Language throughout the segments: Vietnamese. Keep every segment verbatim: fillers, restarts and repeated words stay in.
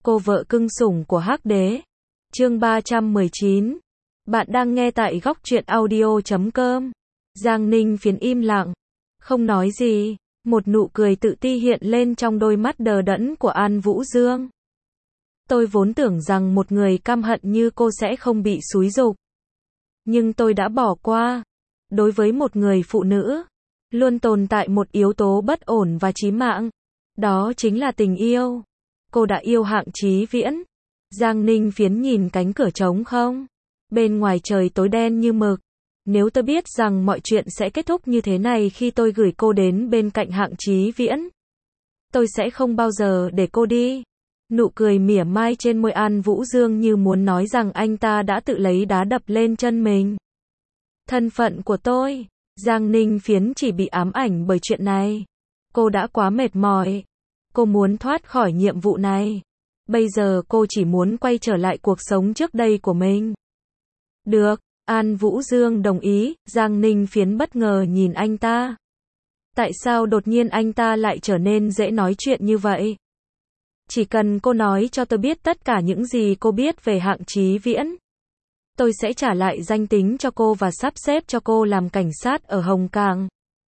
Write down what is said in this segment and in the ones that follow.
cô vợ cưng sủng của Hắc Đế. Chương ba trăm mười chín. Bạn đang nghe tại góc truyện audio chấm com. Giang Ninh Phiến im lặng, không nói gì, một nụ cười tự ti hiện lên trong đôi mắt đờ đẫn của An Vũ Dương. Tôi vốn tưởng rằng một người căm hận như cô sẽ không bị xúi giục. Nhưng tôi đã bỏ qua. Đối với một người phụ nữ, luôn tồn tại một yếu tố bất ổn và chí mạng. Đó chính là tình yêu. Cô đã yêu Hạng Chí Viễn. Giang Ninh Phiến nhìn cánh cửa trống không. Bên ngoài trời tối đen như mực. Nếu tôi biết rằng mọi chuyện sẽ kết thúc như thế này khi tôi gửi cô đến bên cạnh Hạng Chí Viễn, tôi sẽ không bao giờ để cô đi. Nụ cười mỉa mai trên môi An Vũ Dương như muốn nói rằng anh ta đã tự lấy đá đập lên chân mình. Thân phận của tôi, Giang Ninh Phiến chỉ bị ám ảnh bởi chuyện này. Cô đã quá mệt mỏi. Cô muốn thoát khỏi nhiệm vụ này. Bây giờ cô chỉ muốn quay trở lại cuộc sống trước đây của mình. Được, An Vũ Dương đồng ý. Giang Ninh Phiến bất ngờ nhìn anh ta. Tại sao đột nhiên anh ta lại trở nên dễ nói chuyện như vậy? Chỉ cần cô nói cho tôi biết tất cả những gì cô biết về Hạng Chí Viễn, tôi sẽ trả lại danh tính cho cô và sắp xếp cho cô làm cảnh sát ở Hồng Cảng.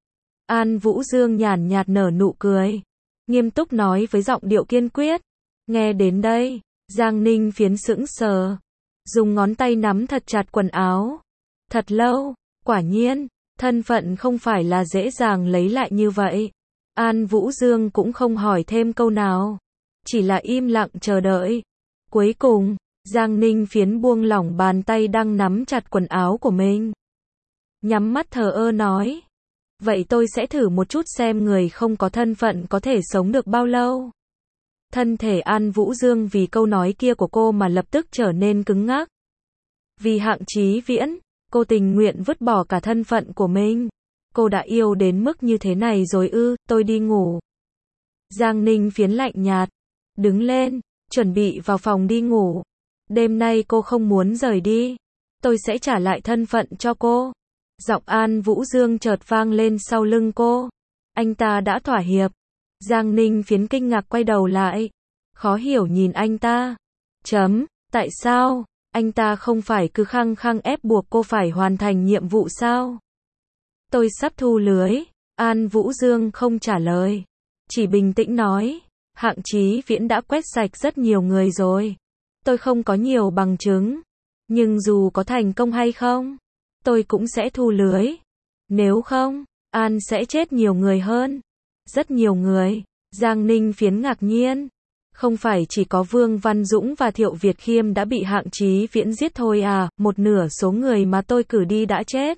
An Vũ Dương nhàn nhạt nở nụ cười, nghiêm túc nói với giọng điệu kiên quyết. Nghe đến đây, Giang Ninh Phiến sững sờ, dùng ngón tay nắm thật chặt quần áo. Thật lâu, quả nhiên, thân phận không phải là dễ dàng lấy lại như vậy. An Vũ Dương cũng không hỏi thêm câu nào, chỉ là im lặng chờ đợi. Cuối cùng, Giang Ninh Phiến buông lỏng bàn tay đang nắm chặt quần áo của mình. Nhắm mắt thờ ơ nói. Vậy tôi sẽ thử một chút xem người không có thân phận có thể sống được bao lâu. Thân thể An Vũ Dương vì câu nói kia của cô mà lập tức trở nên cứng ngắc. Vì Hạng Chí Viễn, cô tình nguyện vứt bỏ cả thân phận của mình. Cô đã yêu đến mức như thế này rồi ư? Tôi đi ngủ. Giang Ninh Phiến lạnh nhạt, đứng lên, chuẩn bị vào phòng đi ngủ. Đêm nay cô không muốn rời đi. Tôi sẽ trả lại thân phận cho cô. Giọng An Vũ Dương chợt vang lên sau lưng cô. Anh ta đã thỏa hiệp. Giang Ninh Phiến kinh ngạc quay đầu lại, khó hiểu nhìn anh ta. Chấm, tại sao? Anh ta không phải cứ khăng khăng ép buộc cô phải hoàn thành nhiệm vụ sao? Tôi sắp thu lưới. An Vũ Dương không trả lời, chỉ bình tĩnh nói. Hạng Chí Viễn đã quét sạch rất nhiều người rồi. Tôi không có nhiều bằng chứng, nhưng dù có thành công hay không, tôi cũng sẽ thu lưới. Nếu không, An sẽ chết nhiều người hơn. Rất nhiều người. Giang Ninh Phiến ngạc nhiên. Không phải chỉ có Vương Văn Dũng và Thiệu Việt Khiêm đã bị Hạng Chí Viễn giết thôi à, một nửa số người mà tôi cử đi đã chết.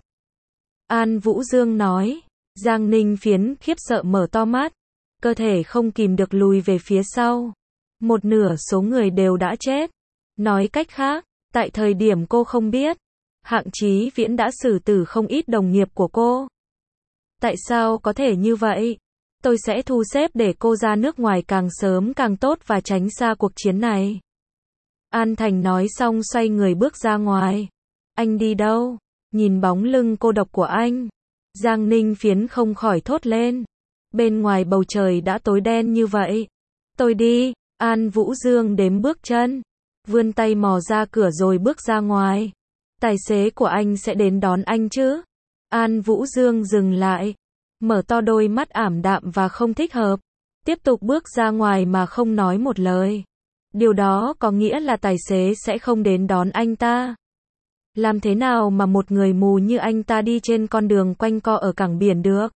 An Vũ Dương nói. Giang Ninh Phiến khiếp sợ mở to mắt, cơ thể không kìm được lùi về phía sau. Một nửa số người đều đã chết. Nói cách khác, tại thời điểm cô không biết, Hạng Chí Viễn đã xử tử không ít đồng nghiệp của cô. Tại sao có thể như vậy? Tôi sẽ thu xếp để cô ra nước ngoài càng sớm càng tốt và tránh xa cuộc chiến này. An Thành nói xong xoay người bước ra ngoài. Anh đi đâu? Nhìn bóng lưng cô độc của anh, Giang Ninh Phiến không khỏi thốt lên. Bên ngoài bầu trời đã tối đen như vậy. Tôi đi. An Vũ Dương đếm bước chân, vươn tay mò ra cửa rồi bước ra ngoài. Tài xế của anh sẽ đến đón anh chứ? An Vũ Dương dừng lại, mở to đôi mắt ảm đạm và không thích hợp, tiếp tục bước ra ngoài mà không nói một lời. Điều đó có nghĩa là tài xế sẽ không đến đón anh ta. Làm thế nào mà một người mù như anh ta đi trên con đường quanh co ở cảng biển được?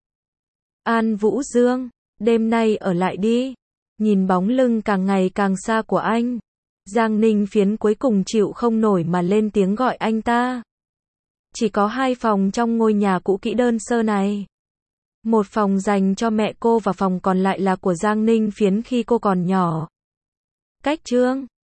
An Vũ Dương, đêm nay ở lại đi. Nhìn bóng lưng càng ngày càng xa của anh, Giang Ninh Phiến cuối cùng chịu không nổi mà lên tiếng gọi anh ta. Chỉ có hai phòng trong ngôi nhà cũ kỹ đơn sơ này. Một phòng dành cho mẹ cô và phòng còn lại là của Giang Ninh Phiến khi cô còn nhỏ. Cách chương